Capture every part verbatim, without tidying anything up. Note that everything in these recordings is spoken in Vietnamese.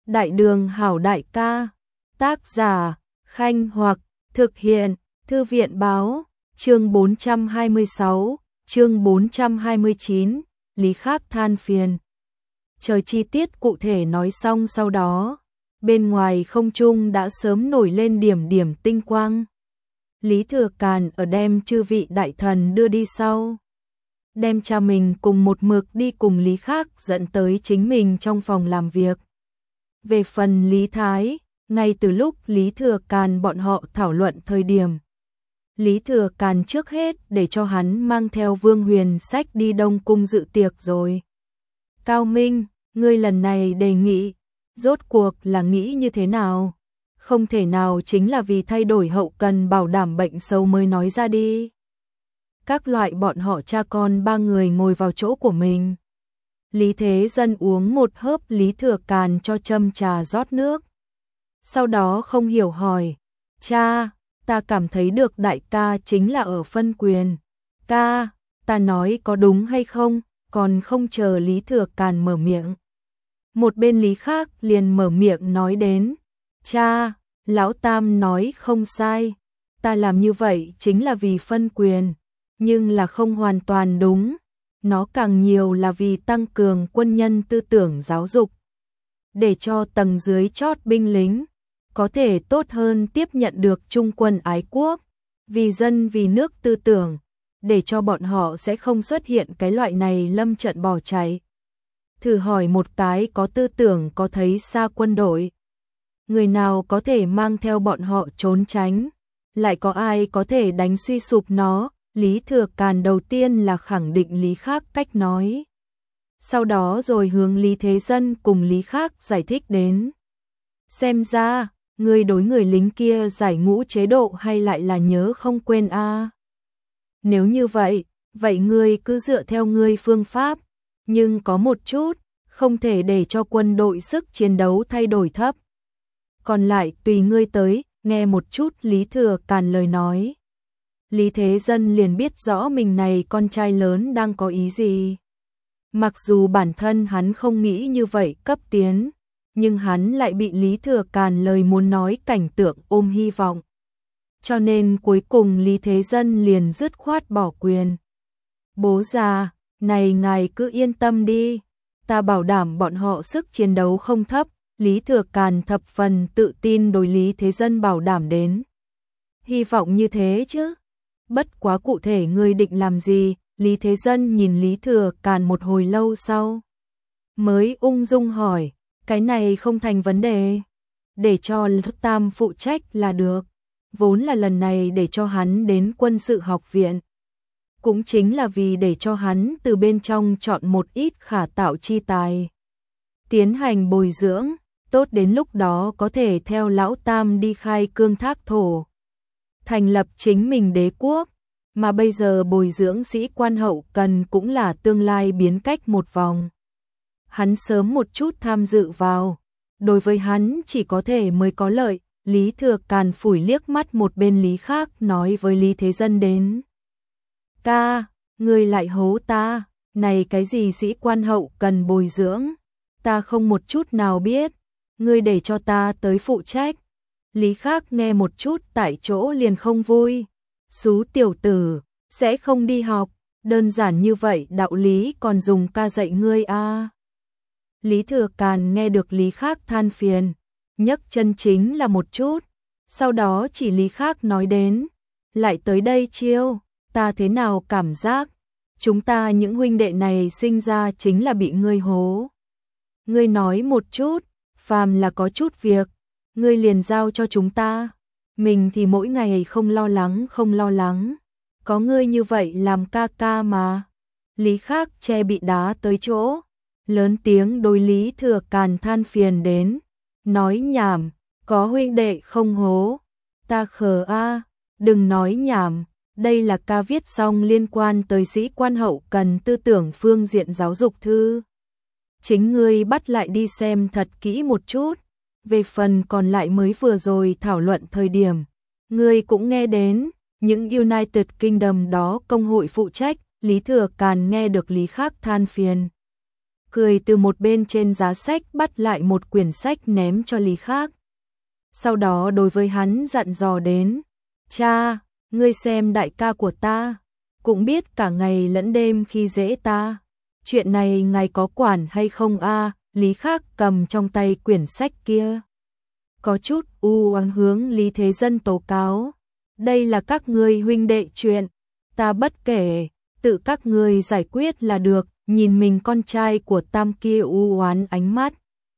Đại đường hảo đại ca, tác giả, Khanh Hoặc, thực hiện, Thư viện báo, chương bốn trăm hai mươi sáu, chương bốn trăm hai mươi chín, Lý Khắc than phiền. Chờ chi tiết cụ thể nói xong sau đó, bên ngoài không trung đã sớm nổi lên điểm điểm tinh quang. Lý Thừa Càn ở đem chư vị đại thần đưa đi sau. Đem cha mình cùng một mực đi cùng Lý Khắc dẫn tới chính mình trong phòng làm việc. Về phần Lý Thái, ngay từ lúc Lý Thừa Càn bọn họ thảo luận thời điểm, Lý Thừa Càn trước hết để cho hắn mang theo Vương Huyền Sách đi Đông Cung dự tiệc rồi. Cao Minh, ngươi lần này đề nghị, rốt cuộc là nghĩ như thế nào? Không thể nào chính là vì thay đổi hậu cần bảo đảm bệnh xấu mới nói ra đi. Các loại bọn họ cha con ba người ngồi vào chỗ của mình. Lý Thế Dân uống một hớp Lý Thừa Càn cho châm trà rót nước. Sau đó không hiểu hỏi, cha, ta cảm thấy được đại ca chính là ở phân quyền. Ca, ta nói có đúng hay không, còn không chờ Lý Thừa Càn mở miệng. Một bên Lý Khắc liền mở miệng nói đến, cha, Lão Tam nói không sai, ta làm như vậy chính là vì phân quyền, nhưng là không hoàn toàn đúng. Nó càng nhiều là vì tăng cường quân nhân tư tưởng giáo dục, để cho tầng dưới chót binh lính có thể tốt hơn tiếp nhận được trung quân ái quốc, vì dân vì nước tư tưởng, để cho bọn họ sẽ không xuất hiện cái loại này lâm trận bỏ chạy. Thử hỏi một cái có tư tưởng có thấy xa quân đội, người nào có thể mang theo bọn họ trốn tránh, lại có ai có thể đánh suy sụp nó. Lý Thừa Càn đầu tiên là khẳng định Lý Khắc cách nói. Sau đó rồi hướng Lý Thế Dân cùng Lý Khắc giải thích đến. Xem ra, người đối người lính kia giải ngũ chế độ hay lại là nhớ không quên a? À? Nếu như vậy, vậy ngươi cứ dựa theo ngươi phương pháp, nhưng có một chút, không thể để cho quân đội sức chiến đấu thay đổi thấp. Còn lại tùy ngươi tới, nghe một chút Lý Thừa Càn lời nói. Lý Thế Dân liền biết rõ mình này con trai lớn đang có ý gì. Mặc dù bản thân hắn không nghĩ như vậy cấp tiến, nhưng hắn lại bị Lý Thừa Càn lời muốn nói cảnh tượng ôm hy vọng. Cho nên cuối cùng Lý Thế Dân liền dứt khoát bỏ quyền. Bố già, này ngài cứ yên tâm đi, ta bảo đảm bọn họ sức chiến đấu không thấp. Lý Thừa Càn thập phần tự tin đối Lý Thế Dân bảo đảm đến. Hy vọng như thế chứ. Bất quá cụ thể ngươi định làm gì? Lý Thế Dân nhìn Lý Thừa Càn một hồi lâu sau, mới ung dung hỏi, cái này không thành vấn đề, để cho Lão Tam phụ trách là được. Vốn là lần này để cho hắn đến quân sự học viện, cũng chính là vì để cho hắn từ bên trong chọn một ít khả tạo chi tài, tiến hành bồi dưỡng, tốt đến lúc đó có thể theo Lão Tam đi khai cương thác thổ, thành lập chính mình đế quốc, mà bây giờ bồi dưỡng sĩ quan hậu cần cũng là tương lai biến cách một vòng. Hắn sớm một chút tham dự vào, đối với hắn chỉ có thể mới có lợi. Lý Thừa Càn phủi liếc mắt một bên Lý Khắc nói với Lý Thế Dân đến. Ca, ngươi lại hố ta, này cái gì sĩ quan hậu cần bồi dưỡng, ta không một chút nào biết, ngươi để cho ta tới phụ trách. Lý Khắc nghe một chút tại chỗ liền không vui. Xú tiểu tử, sẽ không đi học, đơn giản như vậy đạo lý còn dùng ca dạy ngươi a? À? Lý Thừa Càn nghe được Lý Khắc than phiền, nhấc chân chính là một chút, sau đó chỉ Lý Khắc nói đến, lại tới đây chiêu, ta thế nào cảm giác, chúng ta những huynh đệ này sinh ra chính là bị ngươi hố. Ngươi nói một chút, phàm là có chút việc, ngươi liền giao cho chúng ta. Mình thì mỗi ngày không lo lắng không lo lắng, có ngươi như vậy làm ca ca mà. Lý Khắc che bị đá tới chỗ, lớn tiếng đối Lý Thừa Càn than phiền đến, nói nhảm, có huynh đệ không hố, ta khờ a, đừng nói nhảm, đây là ca viết xong liên quan tới sĩ quan hậu cần tư tưởng phương diện giáo dục thư. Chính ngươi bắt lại đi xem thật kỹ một chút. Về phần còn lại mới vừa rồi thảo luận thời điểm, ngươi cũng nghe đến, những United Kingdom đó công hội phụ trách. Lý Thừa Càn nghe được Lý Khắc than phiền, cười từ một bên trên giá sách bắt lại một quyển sách ném cho Lý Khác. Sau đó đối với hắn dặn dò đến, cha, ngươi xem đại ca của ta, cũng biết cả ngày lẫn đêm khi dễ ta. Chuyện này ngài có quản hay không a? Lý Khác cầm trong tay quyển sách kia. Có chút u oán hướng Lý Thế Dân tố cáo. Đây là các ngươi huynh đệ chuyện, ta bất kể, tự các ngươi giải quyết là được, nhìn mình con trai của Tam kia u oán ánh mắt.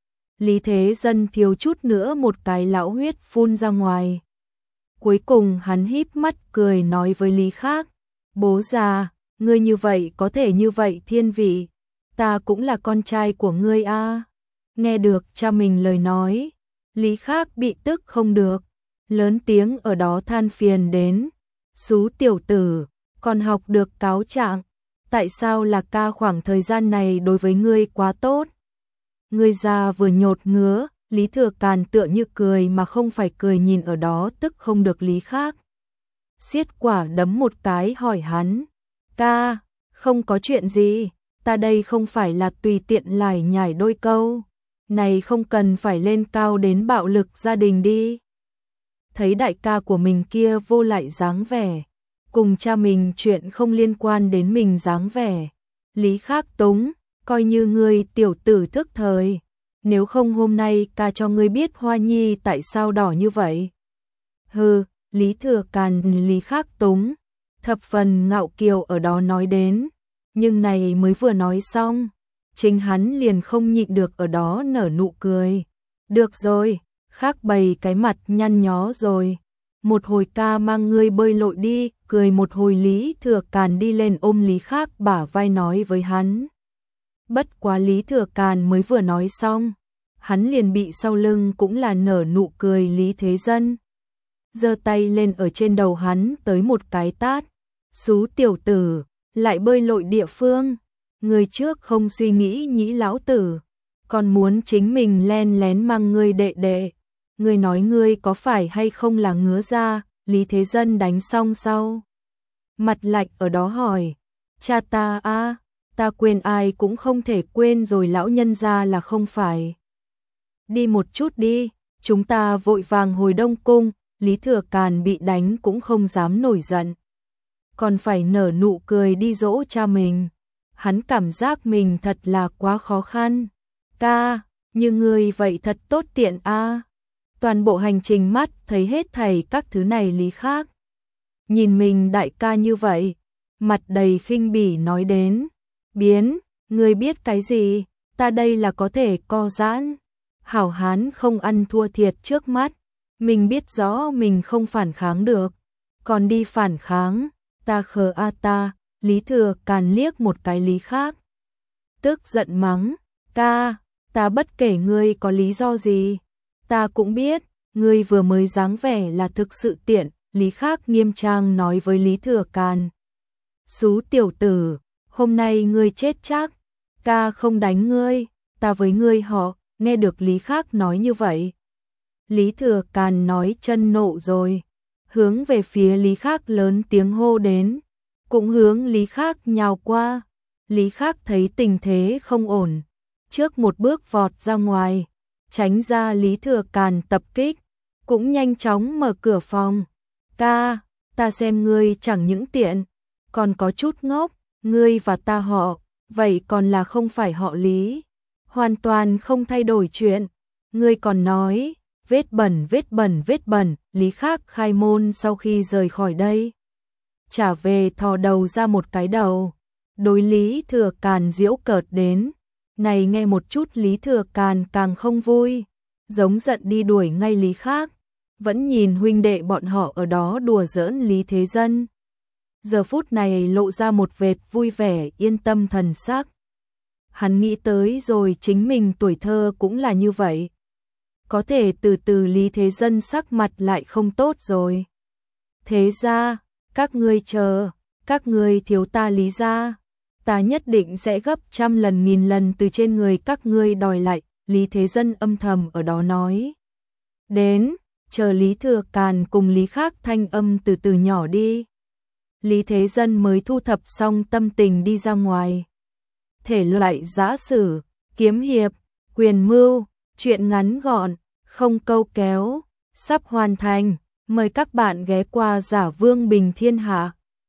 Lý Thế Dân thiếu chút nữa một cái lão huyết phun ra ngoài. Cuối cùng hắn híp mắt cười nói với Lý Khác, bố già, ngươi như vậy có thể như vậy thiên vị, ta cũng là con trai của ngươi a. Nghe được cha mình lời nói, Lý Khác bị tức không được, lớn tiếng ở đó than phiền đến, xú tiểu tử, còn học được cáo trạng, tại sao là ca khoảng thời gian này đối với ngươi quá tốt. Ngươi già vừa nhột ngứa, Lý Thừa Càn tựa như cười mà không phải cười nhìn ở đó tức không được Lý Khác. Xiết quả đấm một cái hỏi hắn, ca, không có chuyện gì, ta đây không phải là tùy tiện lải nhải đôi câu, này không cần phải lên cao đến bạo lực gia đình đi. Thấy đại ca của mình kia vô lại dáng vẻ, cùng cha mình chuyện không liên quan đến mình dáng vẻ, Lý Khác túng, coi như ngươi tiểu tử thức thời, nếu không hôm nay ca cho ngươi biết Hoa Nhi tại sao đỏ như vậy. Hừ, Lý Thừa Càn Lý Khác túng, thập phần ngạo kiều ở đó nói đến, nhưng này mới vừa nói xong, chính hắn liền không nhịn được ở đó nở nụ cười. Được rồi, Khác bày cái mặt nhăn nhó rồi, một hồi ca mang ngươi bơi lội đi, cười một hồi Lý Thừa Càn đi lên ôm Lý Khác bả vai nói với hắn. Bất quá Lý Thừa Càn mới vừa nói xong, hắn liền bị sau lưng cũng là nở nụ cười Lý Thế Dân. Giơ tay lên ở trên đầu hắn tới một cái tát, xú tiểu tử, lại bơi lội địa phương, người trước không suy nghĩ nhĩ lão tử, còn muốn chính mình len lén mang ngươi đệ đệ. Ngươi nói ngươi có phải hay không là ngứa ra, Lý Thế Dân đánh xong sau. Mặt lạnh ở đó hỏi, cha ta a, ta quên ai cũng không thể quên rồi lão nhân ra là không phải. Đi một chút đi, chúng ta vội vàng hồi Đông Cung, Lý Thừa Càn bị đánh cũng không dám nổi giận. Còn phải nở nụ cười đi dỗ cha mình. Hắn cảm giác mình thật là quá khó khăn. Ca, như ngươi vậy thật tốt tiện a. Toàn bộ hành trình mắt thấy hết thảy các thứ này Lý Khác. Nhìn mình đại ca như vậy, mặt đầy khinh bỉ nói đến, biến, ngươi biết cái gì, ta đây là có thể co giãn. Hảo hán không ăn thua thiệt trước mắt, mình biết rõ mình không phản kháng được, còn đi phản kháng, ta khờ a ta. Lý Thừa Càn liếc một cái Lý Khác, tức giận mắng, ca, ta bất kể ngươi có lý do gì, ta cũng biết, ngươi vừa mới dáng vẻ là thực sự tiện. Lý Khác nghiêm trang nói với Lý Thừa Càn, xú tiểu tử, hôm nay ngươi chết chắc, ca không đánh ngươi, ta với ngươi họ. Nghe được Lý Khác nói như vậy, Lý Thừa Càn nói chân nộ rồi, hướng về phía Lý Khác lớn tiếng hô đến, cũng hướng Lý Khác nhào qua. Lý Khác thấy tình thế không ổn, trước một bước vọt ra ngoài, tránh ra Lý Thừa Càn tập kích, cũng nhanh chóng mở cửa phòng. Ca, ta xem ngươi chẳng những tiện, còn có chút ngốc, ngươi và ta họ, vậy còn là không phải họ Lý, hoàn toàn không thay đổi chuyện. Ngươi còn nói, vết bẩn vết bẩn vết bẩn. Lý Khác khai môn sau khi rời khỏi đây, trả về thò đầu ra một cái đầu, đối Lý Thừa Càn giễu cợt đến. Này nghe một chút Lý Thừa Càn càng không vui, giống giận đi đuổi ngay Lý Khác, vẫn nhìn huynh đệ bọn họ ở đó đùa giỡn Lý Thế Dân. Giờ phút này lộ ra một vệt vui vẻ yên tâm thần sắc. Hắn nghĩ tới rồi chính mình tuổi thơ cũng là như vậy. Có thể từ từ Lý Thế Dân sắc mặt lại không tốt rồi. Thế ra, các ngươi chờ, các ngươi thiếu ta Lý gia, ta nhất định sẽ gấp trăm lần nghìn lần từ trên người các ngươi đòi lại. Lý Thế Dân âm thầm ở đó nói. Đến, chờ Lý Thừa Càn cùng Lý Khác thanh âm từ từ nhỏ đi. Lý Thế Dân mới thu thập xong tâm tình đi ra ngoài. thể loại giã sử, kiếm hiệp, quyền mưu, truyện ngắn gọn, không câu kéo, sắp hoàn thành. Mời các bạn ghé qua Giả Vương Bình Thiên Hạ.